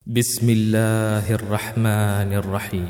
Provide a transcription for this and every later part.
بسم الله الرحمن الرحيم.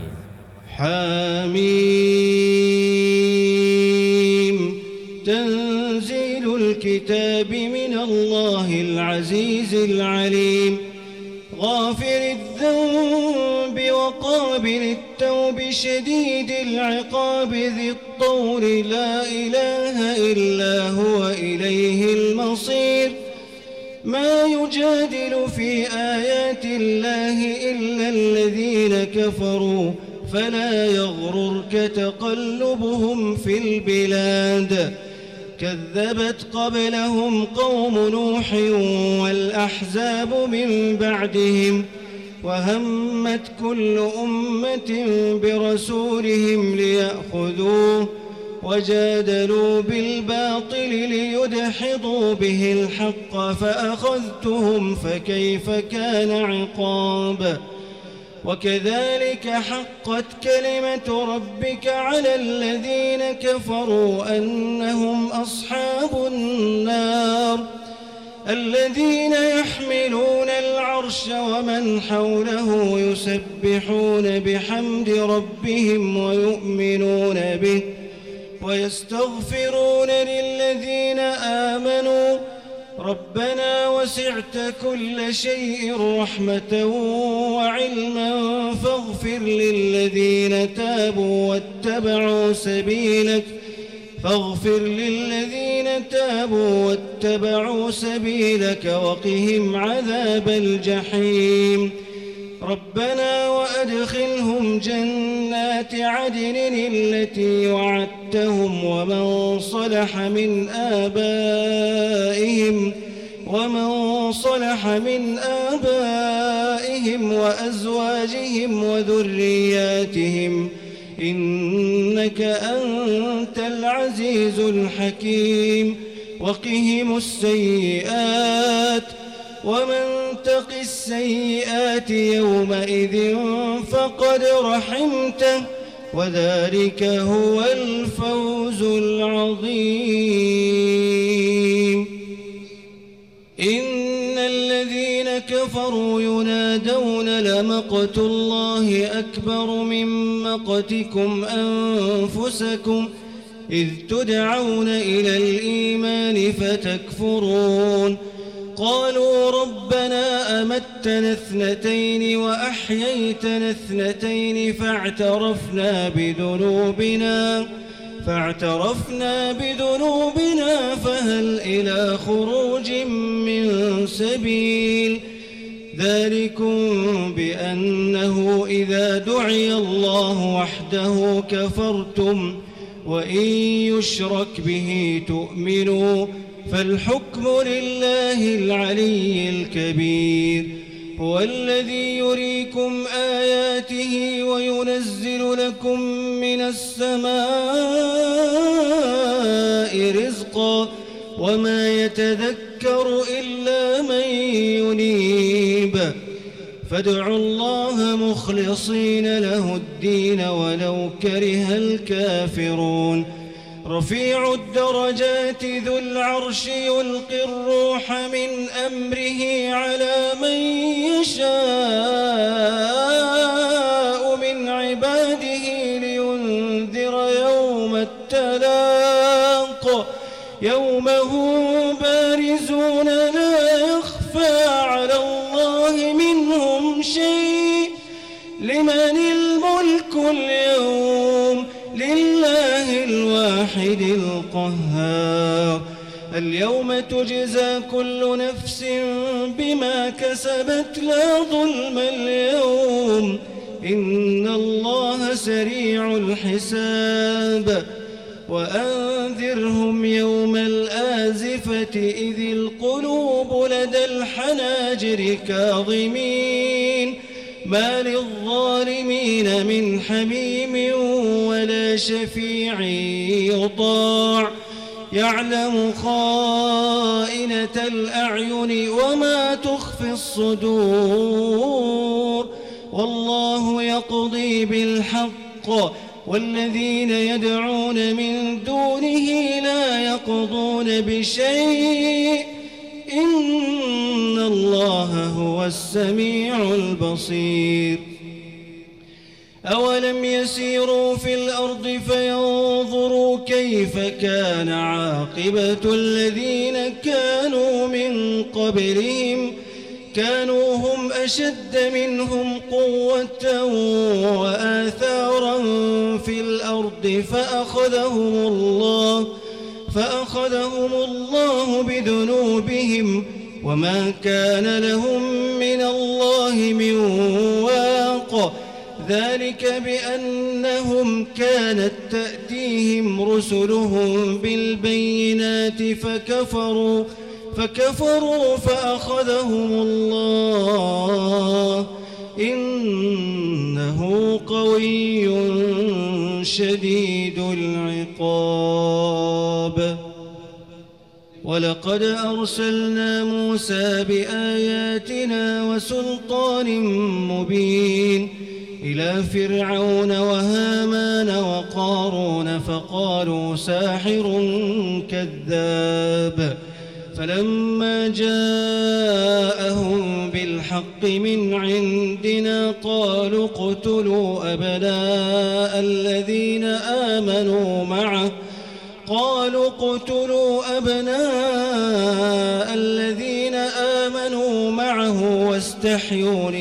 حميم. تنزيل الكتاب من الله العزيز العليم، غافر الذنب وقابل التوب شديد العقاب ذي الطول، لا إله إلا هو إليه المصير. ما يجادل في آيات الله إلا الذين كفروا، فلا يغررك تقلبهم في البلاد. كذبت قبلهم قوم نوح والأحزاب من بعدهم، وهمت كل أمة برسولهم ليأخذوه، وجادلوا بالباطل ليدحضوا به الحق، فأخذتهم فكيف كان عقاب. وكذلك حقت كلمة ربك على الذين كفروا أنهم أصحاب النار، الذين يحملون العرش ومن حوله يسبحون بحمد ربهم ويؤمنون به ويستغفرون للذين آمنوا ربنا وسعت كل شيء رحمة وعلما فاغفر للذين تابوا واتبعوا سبيلك وقهم عذاب الجحيم. ربنا وأدخلهم جنات عدن التي وعدتهم ومن صلح من آبائهم وأزواجهم وذرياتهم إنك أنت العزيز الحكيم. وقهم السيئات، ومن تق السيئات يومئذ فقد رحمته، وذلك هو الفوز العظيم. إن الذين كفروا ينادون لمقت الله أكبر من مقتكم أنفسكم إذ تدعون إلى الإيمان فتكفرون. قالوا ربنا أمتنا اثنتين وأحييتنا اثنتين فاعترفنا بذنوبنا فهل إلى خروج من سبيل. ذلكم بأنه إذا دعي الله وحده كفرتم وإن يشرك به تؤمنوا، فالحكم لله العلي الكبير. هو الذي يريكم آياته وينزل لكم من السماء رزقا، وما يتذكر إلا من ينيب. فادعوا الله مخلصين له الدين ولو كره الكافرون. رفيع الدرجات ذو العرش يلقي الروح من أمره على من يشاء من عباده لينذر يوم التلاق، يوم هم بارزون لا يخفى على الله منهم شيء. لمن الملك اليوم؟ لله الواحد القهار. اليوم تجزى كل نفس بما كسبت لا ظلم اليوم، إن الله سريع الحساب. وأنذرهم يوم الآزفة إذ القلوب لدى الحناجر كاظمين، ما للظالمين من حميم ولا شفيع يطاع. يعلم خائنة الأعين وما تخفي الصدور، والله يقضي بالحق والذين يدعون من دونه لا يقضون بشيء إن الله هو السميع البصير. أولم يسيروا في الأرض فينظروا كيف كان عاقبة الذين كانوا من قبلهم كانوا هم أشد منهم قوة وآثارا في الأرض فأخذهم الله بذنوبهم وما كان لهم من الله من واق. ذلك بأنهم كانت تأتيهم رسلهم بالبينات فكفروا فأخذهم الله إنه قوي شديد العقاب. ولقد أرسلنا موسى بآياتنا وسلطان مبين إلى فرعون وهامان وقارون فقالوا ساحر كذاب. فلما جاءهم بالحق من عندنا قالوا اقتلوا أبناء الذين آمنوا معه واستحيوا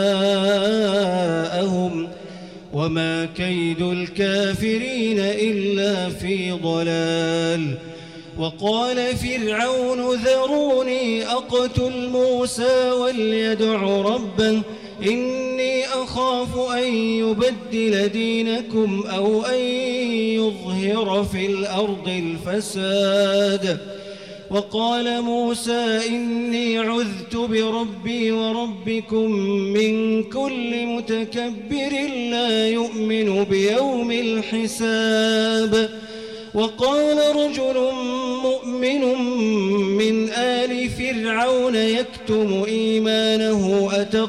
نساءهم وما كيد الكافرين إلا في ضلال. وقال فرعون ذروني أقتل موسى وليدع ربه إني أخاف أن يبدل دينكم أو أن يظهر في الأرض الفساد. وقال موسى إني عذت بربي وربكم من كل متكبر لا يؤمن بيوم الحساب. وقال رجل مؤمن من آل فرعون يكتم إيمانه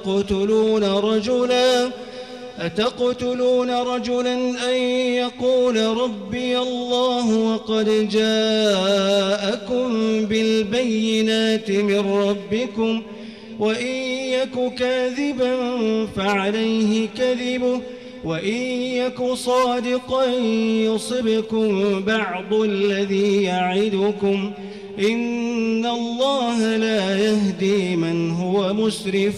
أتقتلون رجلا أن يقول ربي الله وقد جاءكم بالبينات من ربكم وإن يك كاذبا فعليه كذبه وإن يك صادقا يصبكم بعض الذي يعدكم إن الله لا يهدي من هو مسرف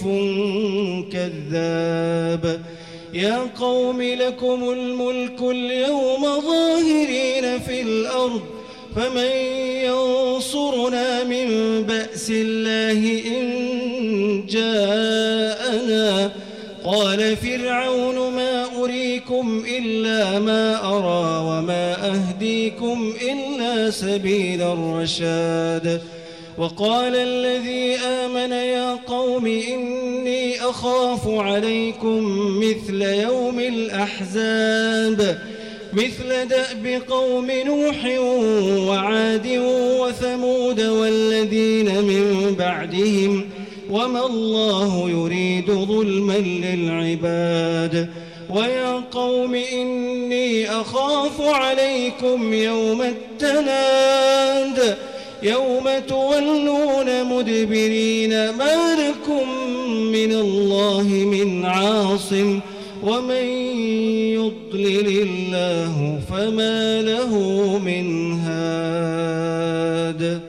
كذاب. يا قوم لكم الملك اليوم ظاهرين في الأرض فمن ينصرنا من بأس الله إن جاءنا. قال فرعون ما أريكم إلا ما أرى وما أهديكم إلا سبيل الرشاد. وقال الذي آمن يا قوم إني أخاف عليكم مثل يوم الأحزاب مثل دأب قوم نوح وعاد وثمود والذين من بعدهم وما الله يريد ظلما للعباد. ويا قوم إني أخاف عليكم يوم التناد يوم تولون مدبرين ما لكم من الله من عاصم ومن يضلل الله فما له من هاد.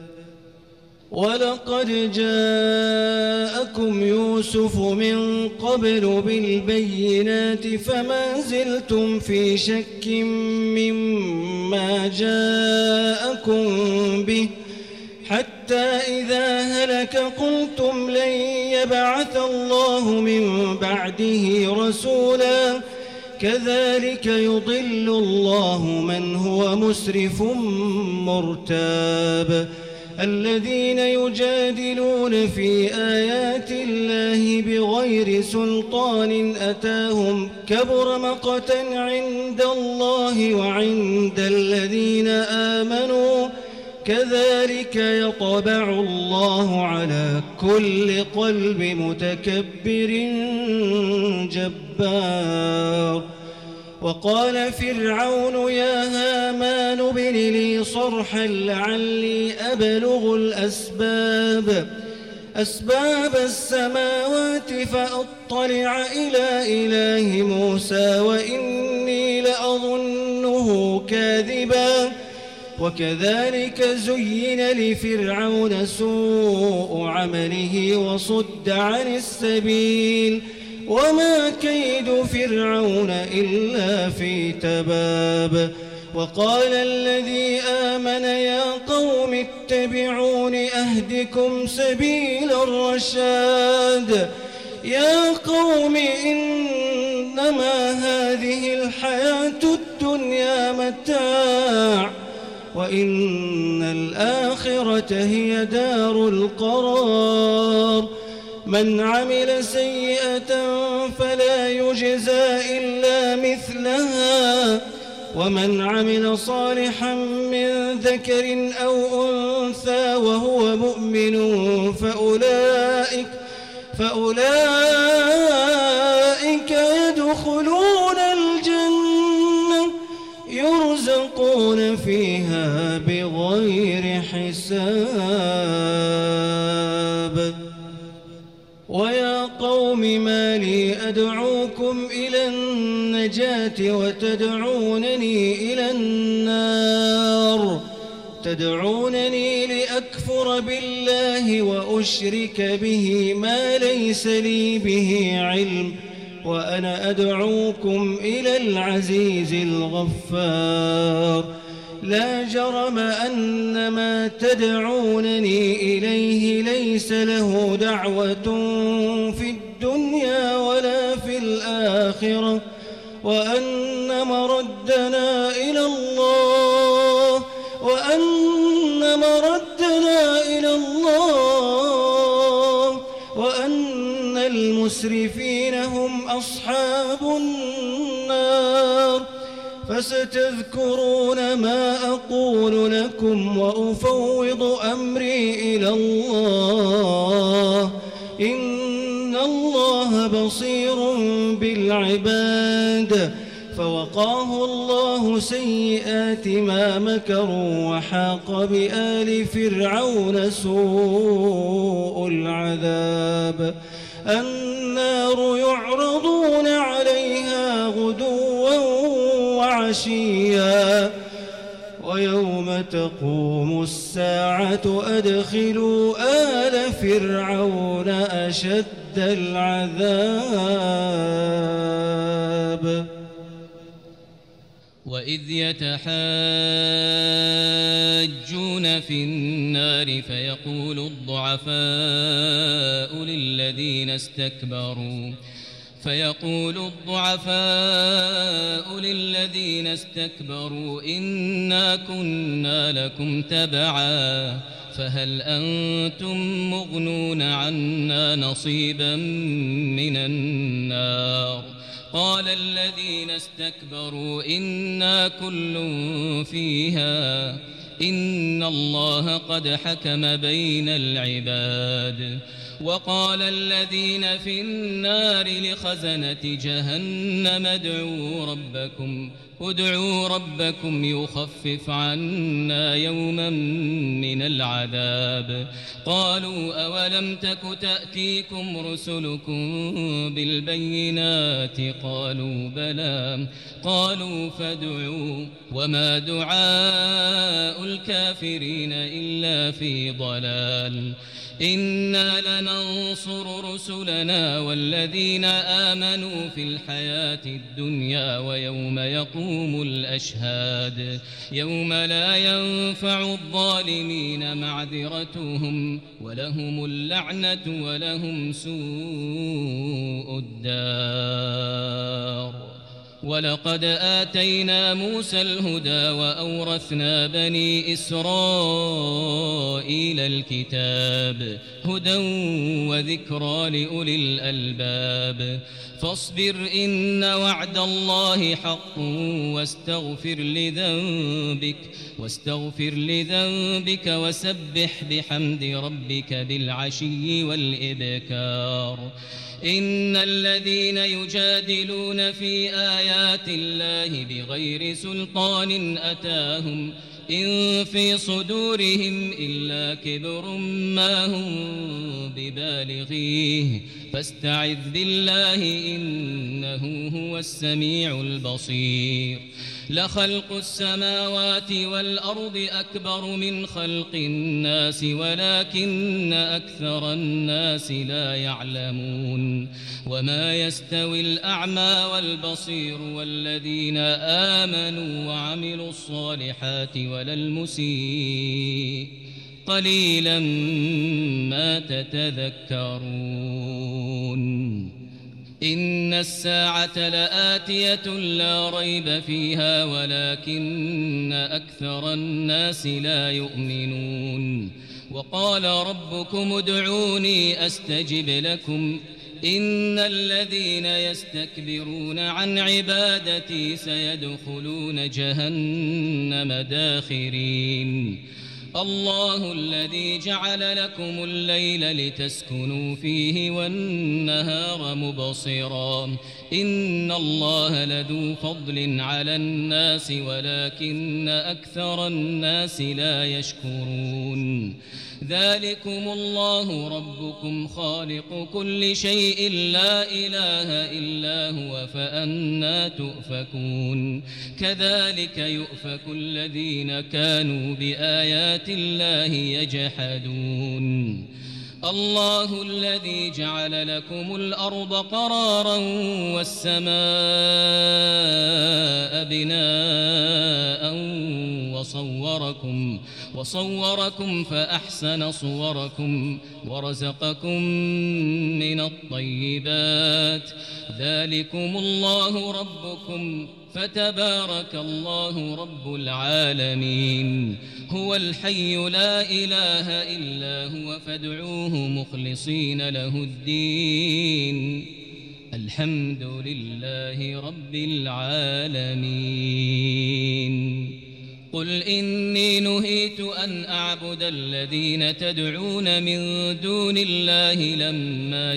ولقد جاءكم يوسف من قبل بالبينات فما زلتم في شك مما جاءكم به حتى إذا هلك قلتم لن يبعث الله من بعده رسولا كذلك يضل الله من هو مسرف مرتاب. الذين يجادلون في آيات الله بغير سلطان أتاهم كبر مقتا عند الله وعند الذين آمنوا كذلك يطبع الله على كل قلب متكبر جبار. وقال فرعون يا هامان ابن لي صرحا لعلي أبلغ الأسباب أسباب السماوات فأطلع إلى إله موسى وإني لأظنه كاذبا وكذلك زين لفرعون سوء عمله وصد عن السبيل وما كيد فرعون إلا في تباب وقال الذي آمن يا قوم اتبعون أهدكم سبيل الرشاد يا قوم إنما هذه الحياة الدنيا متاع وإن الآخرة هي دار القرار من عمل سيئة فلا يجزى إلا مثلها ومن عمل صالحا من ذكر أو أنثى وهو مؤمن فأولئك يدخلون الجنة يرزقون فيها بغير حساب ويا قوم ما لي أدعوكم إلى النجاة وتدعونني إلى النار تدعونني لأكفر بالله وأشرك به ما ليس لي به علم وأنا أدعوكم إلى العزيز الغفار لا جرم أن ما تدعونني إليه ليس له دعوة في الدنيا ولا في الآخرة وأن مردنا إلى الله وأن المسرفين هم أصحاب النار فستذكرون ما أقول لكم وأفوض أمري إلى الله إن الله بصير بالعباد فوقاه الله سيئات ما مكروا وحاق بآل فرعون سوء العذاب النار يعرضون عليها غدوا وعشيا ويوم تقوم الساعة أدخلوا آل فرعون أشد العذاب وإذ يتحاجون في النار فيقول الضعفاء للذين استكبروا إنا كنا لكم تبعا فهل أنتم مغنون عنا نصيبا من النار قال الذين استكبروا إنا كل فيها إن الله قد حكم بين العباد وقال الذين في النار لخزنة جهنم ادعوا ربكم يخفف عنا يوما من العذاب قالوا أولم تك تأتيكم رسلكم بالبينات قالوا بلى قالوا فادعوا وما دعاء الكافرين إلا في ضلال إنا لننصر رسلنا والذين آمنوا في الحياة الدنيا ويوم يقوم الأشهاد يوم لا ينفع الظالمين معذرتهم ولهم اللعنة ولهم سوء الدار ولقد آتينا موسى الهدى وأورثنا بني إسرائيل الكتاب هدى وذكرى لأولي الألباب فاصبر إن وعد الله حق واستغفر لذنبك وسبح بحمد ربك بالعشي والإبكار إن الذين يجادلون في آيات الله بغير سلطان إن في صدورهم إلا كبر ما هم ببالغيه فاستعذ بالله إنه هو السميع البصير لخلق السماوات والأرض أكبر من خلق الناس ولكن أكثر الناس لا يعلمون وما يستوي الأعمى والبصير والذين آمنوا وعملوا الصالحات ولا المسيء قليلا ما تتذكرون إن الساعة لآتية لا ريب فيها ولكن أكثر الناس لا يؤمنون وقال ربكم ادعوني أستجب لكم إن الذين يستكبرون عن عبادتي سيدخلون جهنم داخرين الله الذي جعل لكم الليل لتسكنوا فيه والنهار مبصرا إن الله لذو فضل على الناس ولكن أكثر الناس لا يشكرون ذلكم الله ربكم خالق كل شيء لا إله إلا هو فأنى تؤفكون كذلك يؤفك الذين كانوا بآيات الله يجحدون الله الذي جعل لكم الأرض قرارا والسماء بناء وصوركم فأحسن صوركم ورزقكم من الطيبات ذلكم الله ربكم فتبارك الله رب العالمين هو الحي لا إله إلا هو فادعوه مخلصين له الدين الحمد لله رب العالمين قل إني نهيت أن أعبد الذين تدعون من دون الله لما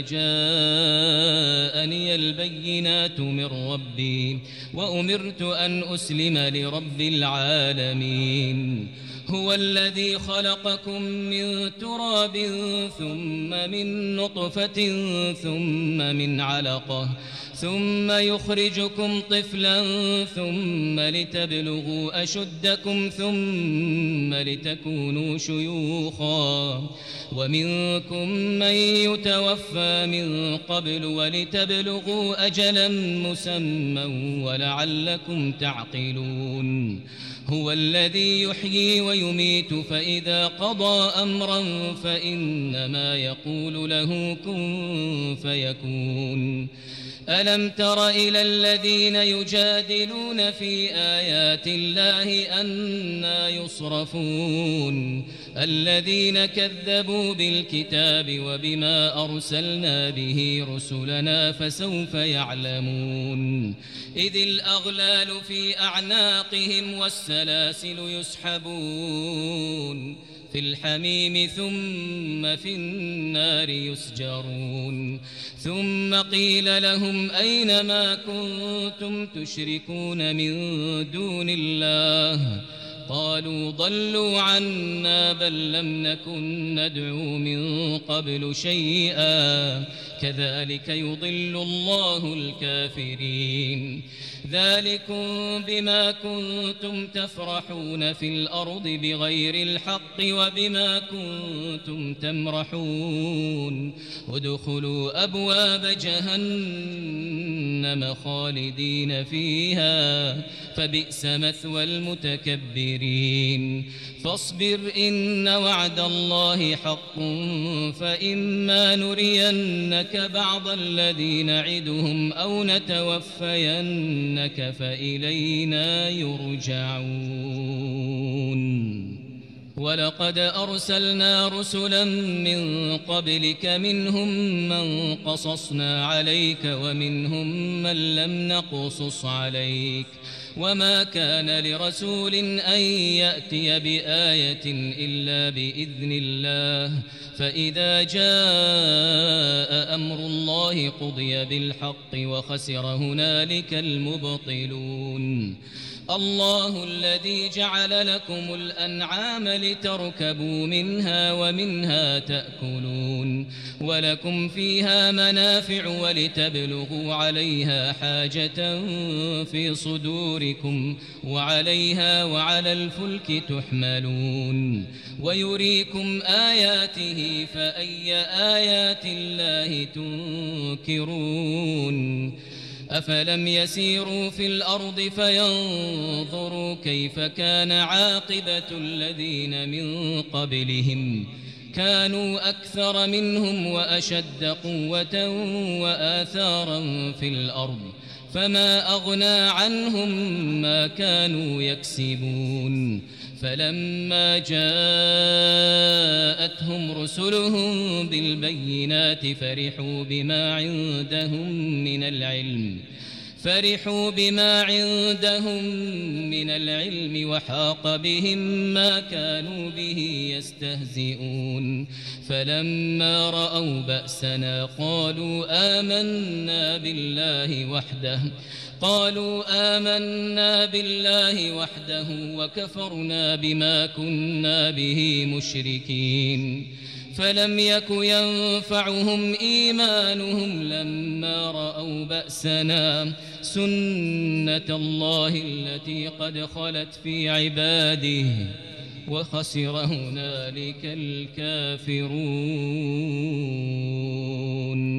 جاءني البينات من ربي وأمرت أن أسلم لرب العالمين هو الذي خلقكم من تراب ثم من نطفة ثم من علقة ثم يخرجكم طفلا ثم لتبلغوا أشدكم ثم لتكونوا شيوخا ومنكم من يتوفى من قبل ولتبلغوا أجلا مسمى ولعلكم تعقلون هو الذي يحيي ويميت فإذا قضى أمرا فإنما يقول له كن فيكون ألم تر إلى الذين يجادلون في آيات الله أنى يصرفون الذين كذبوا بالكتاب وبما أرسلنا به رسلنا فسوف يعلمون إذ الأغلال في أعناقهم والسلاسل يسحبون في الحميم ثم في النار يسجرون ثم قيل لهم أين ما كنتم تشركون من دون الله قالوا ضلوا عنا بل لم نكن ندعو من قبل شيئا كذلك يضل الله الكافرين ذلكم بما كنتم تفرحون في الأرض بغير الحق وبما كنتم تمرحون ادخلوا أبواب جهنم خالدين فيها فبئس مثوى المتكبرين فاصبر إن وعد الله حق فإما نرينك بعض الذي نعدهم أو نتوفينك فإلينا يرجعون ولقد أرسلنا رسلا من قبلك منهم من قصصنا عليك ومنهم من لم نقصص عليك وما كان لرسول أن يأتي بآية إلا بإذن الله فإذا جاء أمر الله قضي بالحق وخسر هنالك المبطلون الله الذي جعل لكم الأنعام لتركبوا منها ومنها تأكلون ولكم فيها منافع ولتبلغوا عليها حاجة في صدوركم وعليها وعلى الفلك تحملون ويريكم آياته فأي آيات الله تنكرون أفلم يسيروا في الأرض فينظروا كيف كان عاقبة الذين من قبلهم كانوا أكثر منهم وأشد قوة وآثارا في الأرض فما أغنى عنهم ما كانوا يكسبون فلما جاءتهم رسلهم بالبينات فرحوا بما عندهم من العلم وحاق بهم ما كانوا به يستهزئون فلما رأوا بأسنا قالوا آمنا بالله وحده وكفرنا بما كنا به مشركين فلم يك ينفعهم إيمانهم لما رأوا بأسنا سنة الله التي قد خلت في عباده وخسر هنالك الكافرون